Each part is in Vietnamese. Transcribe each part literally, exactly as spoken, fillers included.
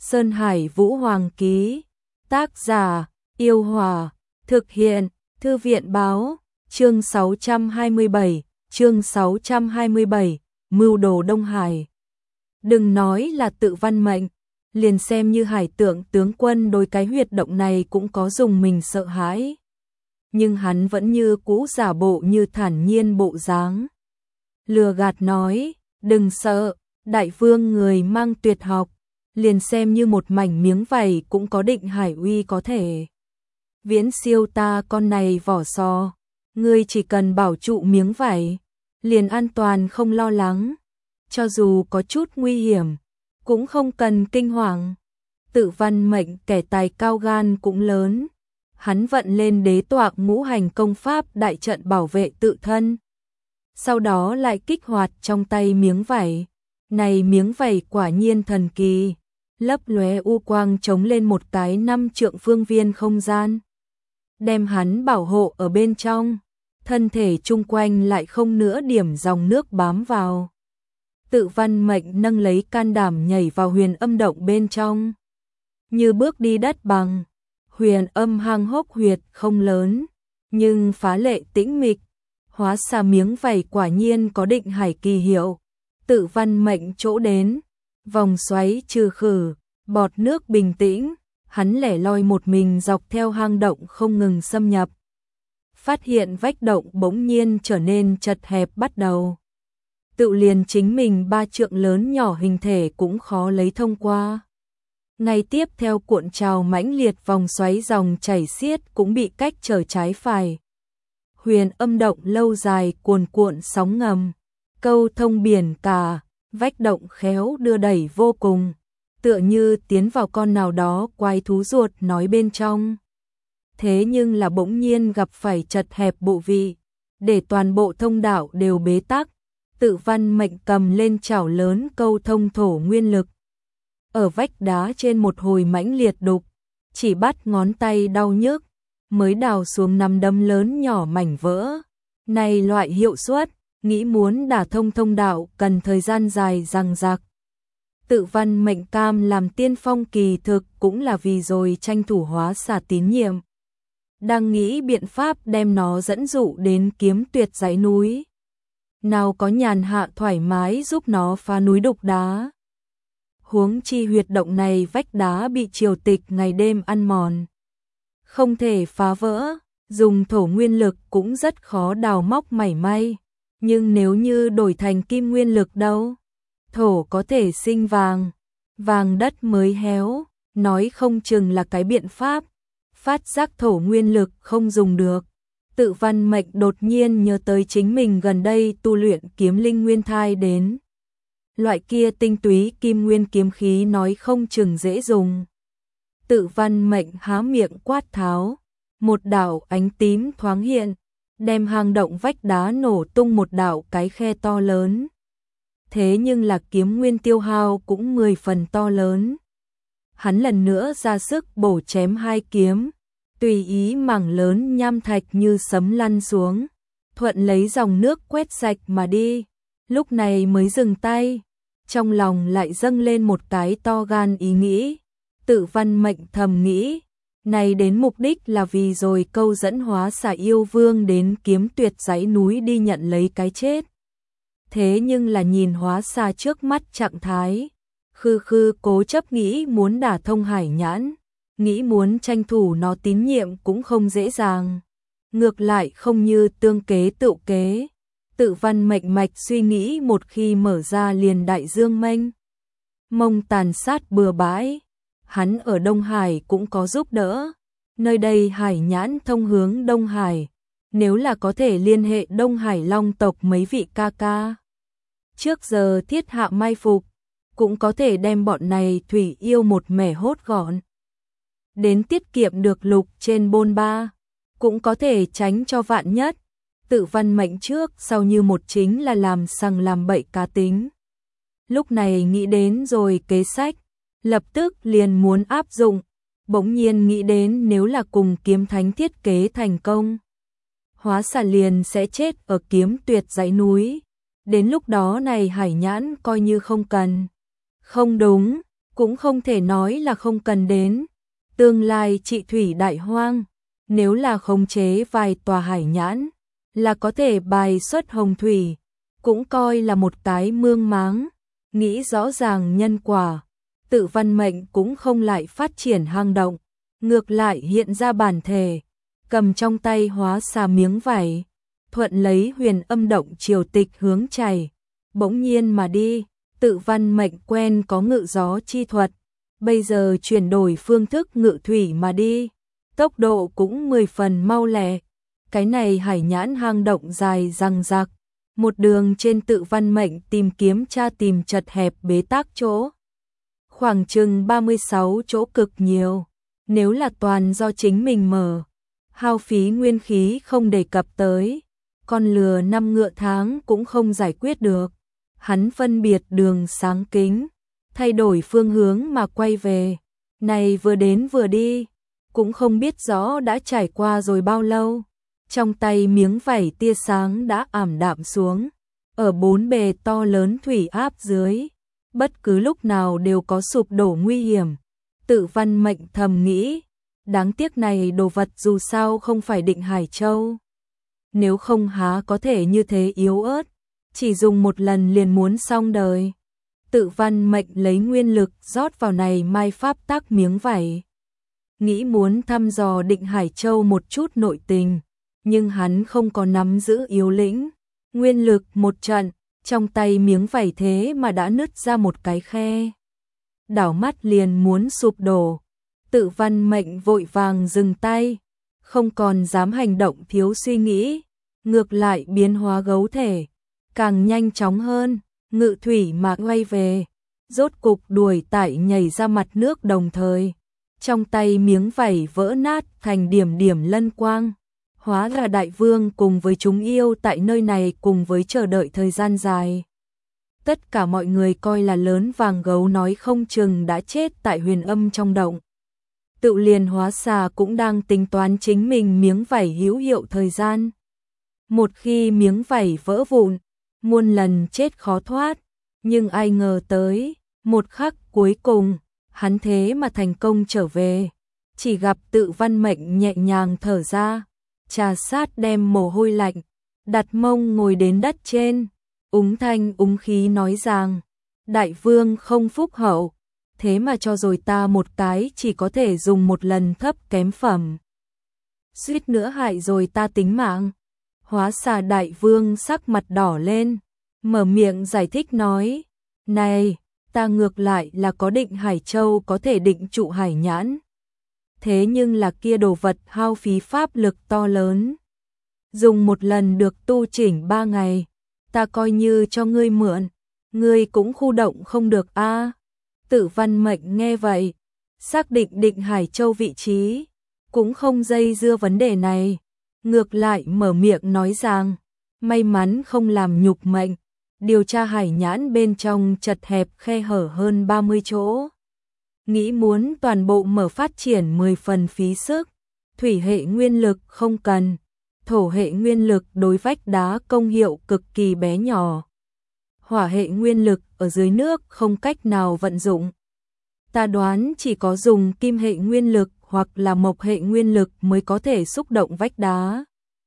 Sơn Hải Vũ Hoàng ký. Tác giả, Yêu Hòa. Thực hiện, Thư viện Báo. Chương sáu trăm hai mươi bảy, chương sáu trăm hai mươi bảy, Mưu đồ Đông Hải. Đừng nói là tự văn mệnh, liền xem như Hải Tượng tướng quân đối cái huyệt động này cũng có dùng mình sợ hãi. Nhưng hắn vẫn như cũ giả bộ như thản nhiên bộ dáng. Lừa gạt nói, đừng sợ, đại vương người mang tuyệt học, liền xem như một mảnh miếng vảy cũng có định hải uy có thể viễn siêu ta con này vỏ sò. Ngươi chỉ cần bảo trụ miếng vảy, liền an toàn không lo lắng. Cho dù có chút nguy hiểm, cũng không cần kinh hoàng. Tự văn mệnh kẻ tài cao gan cũng lớn. Hắn vận lên đế toạc ngũ hành công pháp đại trận bảo vệ tự thân. Sau đó lại kích hoạt trong tay miếng vảy. Này miếng vảy quả nhiên thần kỳ, lấp lóe u quang chống lên một cái năm trượng phương viên không gian, đem hắn bảo hộ ở bên trong, thân thể chung quanh lại không nữa điểm dòng nước bám vào. Tự văn mệnh nâng lấy can đảm nhảy vào huyền âm động bên trong, như bước đi đất bằng. Huyền âm hang hốc huyệt không lớn, nhưng phá lệ tĩnh mịch, hóa xà miếng vảy quả nhiên có định hải kỳ hiệu. Tự văn mệnh chỗ đến, vòng xoáy trừ khử, bọt nước bình tĩnh, hắn lẻ loi một mình dọc theo hang động không ngừng xâm nhập. Phát hiện vách động bỗng nhiên trở nên chật hẹp bắt đầu. Tự liền chính mình ba trượng lớn nhỏ hình thể cũng khó lấy thông qua. Ngay tiếp theo cuộn trào mãnh liệt vòng xoáy dòng chảy xiết cũng bị cách trở trái phải. Huyền âm động lâu dài cuồn cuộn sóng ngầm, câu thông biển cả, vách động khéo đưa đẩy vô cùng, tựa như tiến vào con nào đó quái thú ruột nói bên trong. Thế nhưng là bỗng nhiên gặp phải chật hẹp bộ vị, để toàn bộ thông đạo đều bế tắc. Tự văn mệnh cầm lên chảo lớn câu thông thổ nguyên lực. Ở vách đá trên một hồi mãnh liệt đục, chỉ bắt ngón tay đau nhức, mới đào xuống nắm đấm lớn nhỏ mảnh vỡ. Này loại hiệu suất, nghĩ muốn đả thông thông đạo cần thời gian dài dằng dặc. Tự văn mệnh cam làm tiên phong kỳ thực cũng là vì rồi tranh thủ hóa xà tín nhiệm. Đang nghĩ biện pháp đem nó dẫn dụ đến kiếm tuyệt dãy núi. Nào có nhàn hạ thoải mái giúp nó phá núi đục đá. Huống chi huyệt động này vách đá bị triều tịch ngày đêm ăn mòn, không thể phá vỡ, dùng thổ nguyên lực cũng rất khó đào móc mảy may. Nhưng nếu như đổi thành kim nguyên lực đâu? Thổ có thể sinh vàng, vàng đất mới héo, nói không chừng là cái biện pháp. Phát giác thổ nguyên lực không dùng được, tự văn mệnh đột nhiên nhớ tới chính mình gần đây tu luyện kiếm linh nguyên thai đến. Loại kia tinh túy kim nguyên kiếm khí nói không chừng dễ dùng. Tự văn mệnh há miệng quát tháo, một đạo ánh tím thoáng hiện, đem hang động vách đá nổ tung một đạo cái khe to lớn. Thế nhưng là kiếm nguyên tiêu hao cũng mười phần to lớn. Hắn lần nữa ra sức bổ chém hai kiếm, tùy ý mảng lớn nham thạch như sấm lăn xuống, thuận lấy dòng nước quét sạch mà đi. Lúc này mới dừng tay, trong lòng lại dâng lên một cái to gan ý nghĩ. Tự văn mệnh thầm nghĩ, này đến mục đích là vì rồi câu dẫn hóa xà yêu vương đến kiếm tuyệt dãy núi đi nhận lấy cái chết. Thế nhưng là nhìn hóa xà trước mắt trạng thái, khư khư cố chấp nghĩ muốn đả thông hải nhãn, nghĩ muốn tranh thủ nó tín nhiệm cũng không dễ dàng. Ngược lại không như tương kế tự kế. Tự văn mệnh mạch suy nghĩ một khi mở ra liền đại dương mênh mông tàn sát bừa bãi. Hắn ở Đông Hải cũng có giúp đỡ. Nơi đây hải nhãn thông hướng Đông Hải. Nếu là có thể liên hệ Đông Hải Long tộc mấy vị ca ca, trước giờ thiết hạ mai phục, cũng có thể đem bọn này thủy yêu một mẻ hốt gọn. Đến tiết kiệm được lục trên bôn ba, cũng có thể tránh cho vạn nhất. Tự văn mệnh trước sau như một chính là làm sằng làm bậy cá tính. Lúc này nghĩ đến rồi kế sách, lập tức liền muốn áp dụng. Bỗng nhiên nghĩ đến nếu là cùng kiếm thánh thiết kế thành công, hóa xà liền sẽ chết ở kiếm tuyệt dãy núi. Đến lúc đó này hải nhãn coi như không cần. Không đúng, cũng không thể nói là không cần đến. Tương lai trị thủy đại hoang, nếu là khống chế vài tòa hải nhãn, là có thể bài xuất hồng thủy, cũng coi là một cái mương máng. Nghĩ rõ ràng nhân quả, Tự Văn Mệnh cũng không lại phát triển hang động, ngược lại hiện ra bản thể, cầm trong tay hóa xà miếng vải, thuận lấy huyền âm động triều tịch hướng chảy, bỗng nhiên mà đi. Tự Văn Mệnh quen có ngự gió chi thuật, bây giờ chuyển đổi phương thức ngự thủy mà đi, tốc độ cũng mười phần mau lẹ. Cái này hải nhãn hang động dài răng rạc, một đường trên Tự Văn Mệnh tìm kiếm tra tìm chật hẹp bế tắc chỗ. Khoảng chừng ba mươi sáu chỗ cực nhiều, nếu là toàn do chính mình mở, hao phí nguyên khí không đề cập tới, con lừa năm ngựa tháng cũng không giải quyết được. Hắn phân biệt đường sáng kính, thay đổi phương hướng mà quay về, này vừa đến vừa đi, cũng không biết rõ đã trải qua rồi bao lâu. Trong tay miếng vảy tia sáng đã ảm đạm xuống, ở bốn bề to lớn thủy áp dưới, bất cứ lúc nào đều có sụp đổ nguy hiểm. Tự Văn Mệnh thầm nghĩ, đáng tiếc này đồ vật dù sao không phải Định Hải Châu, nếu không há có thể như thế yếu ớt, chỉ dùng một lần liền muốn xong đời. Tự Văn Mệnh lấy nguyên lực rót vào này mai pháp tác miếng vảy, nghĩ muốn thăm dò Định Hải Châu một chút nội tình, nhưng hắn không có nắm giữ yếu lĩnh, nguyên lực một trận, trong tay miếng vảy thế mà đã nứt ra một cái khe, đảo mắt liền muốn sụp đổ. Tự Văn Mệnh vội vàng dừng tay, không còn dám hành động thiếu suy nghĩ, ngược lại biến hóa gấu thể, càng nhanh chóng hơn, ngự thủy mà quay về, rốt cục đuổi tại nhảy ra mặt nước đồng thời, trong tay miếng vảy vỡ nát thành điểm điểm lân quang. Hóa là đại vương cùng với chúng yêu tại nơi này cùng với chờ đợi thời gian dài. Tất cả mọi người coi là lớn vàng gấu nói không chừng đã chết tại huyền âm trong động. Tự liền hóa xà cũng đang tính toán chính mình miếng vảy hữu hiệu thời gian. Một khi miếng vảy vỡ vụn, muôn lần chết khó thoát, nhưng ai ngờ tới, một khắc cuối cùng, hắn thế mà thành công trở về. Chỉ gặp Tự Văn Mệnh nhẹ nhàng thở ra, trà sát đem mồ hôi lạnh, đặt mông ngồi đến đất trên, úng thanh úng khí nói rằng, đại vương không phúc hậu, thế mà cho rồi ta một cái chỉ có thể dùng một lần thấp kém phẩm. Suýt nữa hại rồi ta tính mạng. Hóa xà đại vương sắc mặt đỏ lên, mở miệng giải thích nói, này, ta ngược lại là có Định Hải Châu có thể định trụ hải nhãn. Thế nhưng là kia đồ vật hao phí pháp lực to lớn. Dùng một lần được tu chỉnh ba ngày, ta coi như cho ngươi mượn, ngươi cũng khu động không được a. À. Tự Văn Mệnh nghe vậy, xác định Định Hải Châu vị trí, cũng không dây dưa vấn đề này, ngược lại mở miệng nói rằng, may mắn không làm nhục mệnh, điều tra hải nhãn bên trong chật hẹp khe hở hơn ba mươi chỗ. Nghĩ muốn toàn bộ mở phát triển mười phần phí sức, thủy hệ nguyên lực không cần, thổ hệ nguyên lực đối vách đá công hiệu cực kỳ bé nhỏ. Hỏa hệ nguyên lực ở dưới nước không cách nào vận dụng. Ta đoán chỉ có dùng kim hệ nguyên lực hoặc là mộc hệ nguyên lực mới có thể xúc động vách đá.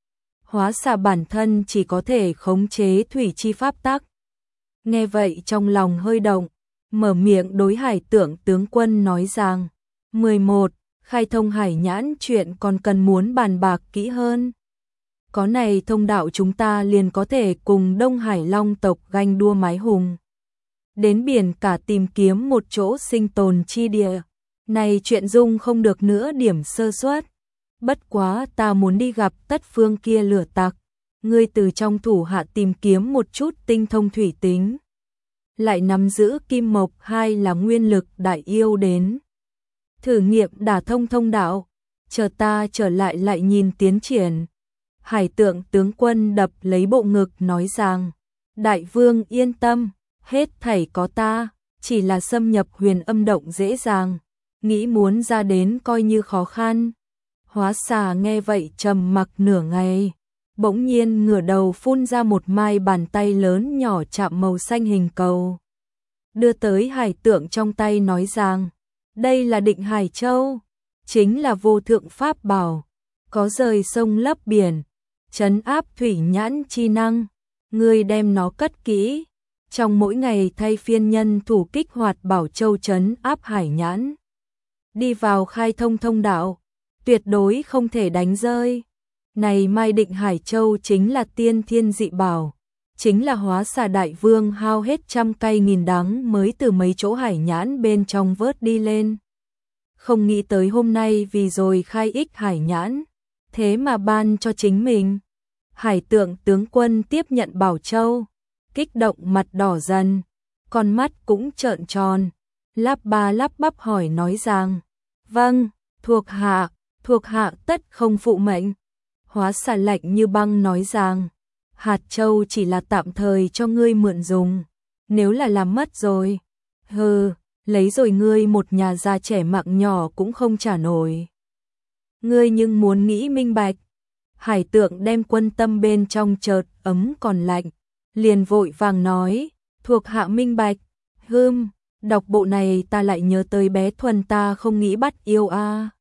Hóa xà bản thân chỉ có thể khống chế thủy chi pháp tắc. Nghe vậy trong lòng hơi động, mở miệng đối Hải Tượng tướng quân nói rằng, mười một. Khai thông hải nhãn chuyện còn cần muốn bàn bạc kỹ hơn. Có này thông đạo chúng ta liền có thể cùng Đông Hải Long tộc ganh đua mái hùng. Đến biển cả tìm kiếm một chỗ sinh tồn chi địa. Này chuyện dung không được nữa điểm sơ suất. Bất quá ta muốn đi gặp tất phương kia lửa tặc. Ngươi từ trong thủ hạ tìm kiếm một chút tinh thông thủy tính. Lại nắm giữ kim mộc hay là nguyên lực đại yêu đến. Thử nghiệm đả thông thông đạo. Chờ ta trở lại lại nhìn tiến triển. Hải Tượng tướng quân đập lấy bộ ngực nói rằng, đại vương yên tâm, hết thảy có ta, chỉ là xâm nhập huyền âm động dễ dàng, nghĩ muốn ra đến coi như khó khăn. Hóa xà nghe vậy trầm mặc nửa ngày, bỗng nhiên ngửa đầu phun ra một mai bàn tay lớn nhỏ chạm màu xanh hình cầu. đưa tới hải tượng trong tay nói rằng, đây là Định Hải Châu, chính là vô thượng pháp bảo, có rời sông lấp biển, trấn áp thủy nhãn chi năng, ngươi đem nó cất kỹ, trong mỗi ngày thay phiên nhân thủ kích hoạt bảo châu trấn áp hải nhãn. Đi vào khai thông thông đạo, tuyệt đối không thể đánh rơi. Này mai Định Hải Châu chính là tiên thiên dị bảo, chính là hóa xà đại vương hao hết trăm cay nghìn đắng mới từ mấy chỗ hải nhãn bên trong vớt đi lên. Không nghĩ tới hôm nay vì rồi khai ích hải nhãn, thế mà ban cho chính mình. Hải tượng tướng quân tiếp nhận bảo châu, kích động mặt đỏ dần, con mắt cũng trợn tròn, lắp ba lắp bắp hỏi nói rằng, vâng, thuộc hạ, thuộc hạ tất không phụ mệnh. Hóa xà lạnh như băng nói rằng, hạt châu chỉ là tạm thời cho ngươi mượn dùng, nếu là làm mất rồi, hừ, lấy rồi ngươi một nhà già trẻ mạng nhỏ cũng không trả nổi. Ngươi nhưng muốn nghĩ minh bạch. Hải tượng đem quân tâm bên trong chợt ấm còn lạnh, liền vội vàng nói, thuộc hạ minh bạch. Hừm, đọc bộ này ta lại nhớ tới bé Thuần ta không nghĩ bắt yêu a. À.